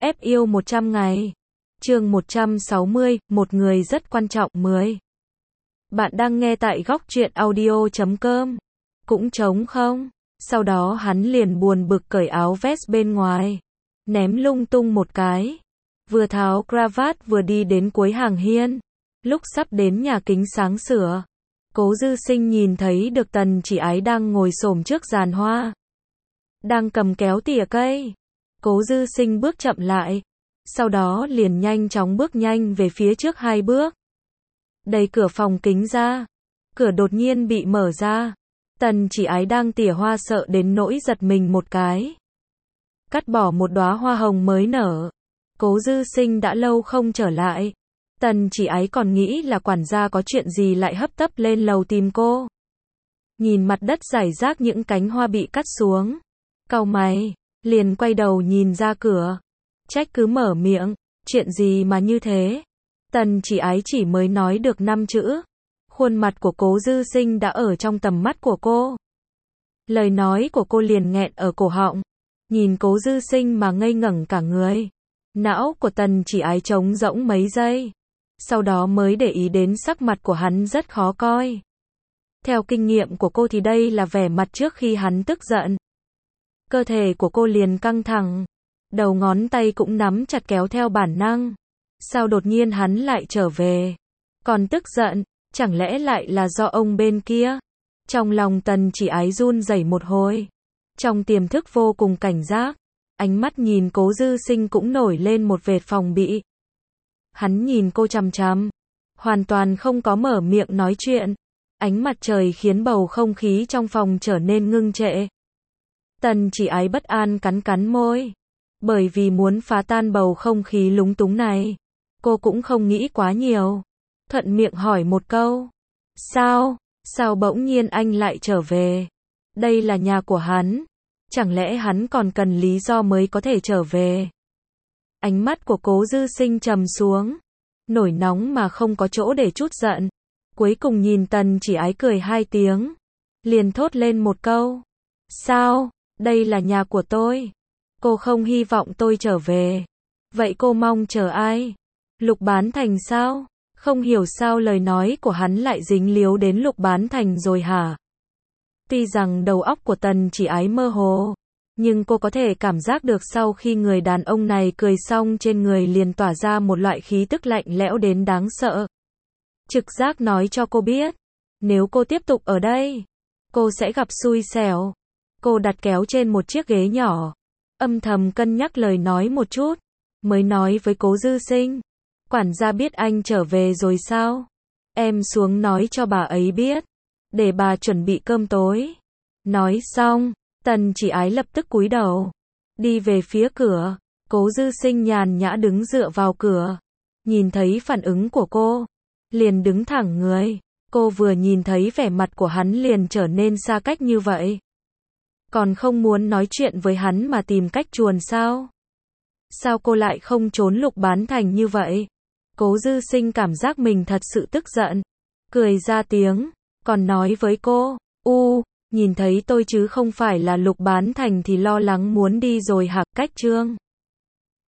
Ép yêu 100 ngày. Chương 160, một người rất quan trọng 10. Bạn đang nghe tại góc truyện audio.com. Cũng trống không? Sau đó hắn liền buồn bực cởi áo vest bên ngoài, ném lung tung một cái. Vừa tháo cravat vừa đi đến cuối hàng hiên. Lúc sắp đến nhà kính sáng sửa, Cố Dư Sinh nhìn thấy được Tần Chỉ Ái đang ngồi xổm trước giàn hoa, đang cầm kéo tỉa cây. Cố Dư Sinh bước chậm lại, sau đó liền nhanh chóng bước nhanh về phía trước 2 bước. Đẩy cửa phòng kính ra, cửa đột nhiên bị mở ra. Tần Chỉ Ái đang tỉa hoa sợ đến nỗi giật mình một cái, cắt bỏ một đóa hoa hồng mới nở. Cố Dư Sinh đã lâu không trở lại. Tần Chỉ Ái còn nghĩ là quản gia có chuyện gì lại hấp tấp lên lầu tìm cô. Nhìn mặt đất rải rác những cánh hoa bị cắt xuống, cau mày, liền quay đầu nhìn ra cửa. Trách cứ mở miệng, chuyện gì mà như thế? Tần Chỉ Ái chỉ mới nói được 5 chữ. Khuôn mặt của Cố Dư Sinh đã ở trong tầm mắt của cô. Lời nói của cô liền nghẹn ở cổ họng. Nhìn Cố Dư Sinh mà ngây ngẩn cả người. Não của Tần Chỉ Ái trống rỗng mấy giây. Sau đó mới để ý đến sắc mặt của hắn rất khó coi. Theo kinh nghiệm của cô thì đây là vẻ mặt trước khi hắn tức giận. Cơ thể của cô liền căng thẳng, đầu ngón tay cũng nắm chặt kéo theo bản năng. Sao đột nhiên hắn lại trở về? Còn tức giận, chẳng lẽ lại là do ông bên kia? Trong lòng Tần Chỉ Ái run rẩy một hồi. Trong tiềm thức vô cùng cảnh giác, ánh mắt nhìn Cố Dư Sinh cũng nổi lên một vệt phòng bị. Hắn nhìn cô chằm chằm, hoàn toàn không có mở miệng nói chuyện. Ánh mặt trời khiến bầu không khí trong phòng trở nên ngưng trệ. Tần Chỉ Ái bất an cắn cắn môi. Bởi vì muốn phá tan bầu không khí lúng túng này, cô cũng không nghĩ quá nhiều. Thuận miệng hỏi một câu. Sao bỗng nhiên anh lại trở về? Đây là nhà của hắn. Chẳng lẽ hắn còn cần lý do mới có thể trở về? Ánh mắt của Cố Dư Sinh trầm xuống. Nổi nóng mà không có chỗ để trút giận. Cuối cùng nhìn Tần Chỉ Ái cười 2 tiếng. Liền thốt lên một câu. Sao? Đây là nhà của tôi. Cô không hy vọng tôi trở về. Vậy cô mong chờ ai? Lục Bán Thành sao? Không hiểu sao lời nói của hắn lại dính líu đến Lục Bán Thành rồi hả? Tuy rằng đầu óc của Tần Chỉ Ái mơ hồ, nhưng cô có thể cảm giác được sau khi người đàn ông này cười xong trên người liền tỏa ra một loại khí tức lạnh lẽo đến đáng sợ. Trực giác nói cho cô biết, nếu cô tiếp tục ở đây, cô sẽ gặp xui xẻo. Cô đặt kéo trên một chiếc ghế nhỏ, âm thầm cân nhắc lời nói một chút, mới nói với Cố Dư Sinh. Quản gia biết anh trở về rồi sao? Em xuống nói cho bà ấy biết, để bà chuẩn bị cơm tối. Nói xong, Tần Chỉ Ái lập tức cúi đầu, đi về phía cửa. Cố Dư Sinh nhàn nhã đứng dựa vào cửa, nhìn thấy phản ứng của cô, liền đứng thẳng người. Cô vừa nhìn thấy vẻ mặt của hắn liền trở nên xa cách như vậy. Còn không muốn nói chuyện với hắn mà tìm cách chuồn sao? Sao cô lại không trốn Lục Bán Thành như vậy? Cố Dư Sinh cảm giác mình thật sự tức giận, cười ra tiếng, còn nói với cô, nhìn thấy tôi chứ không phải là Lục Bán Thành thì lo lắng muốn đi rồi hả? Cách chương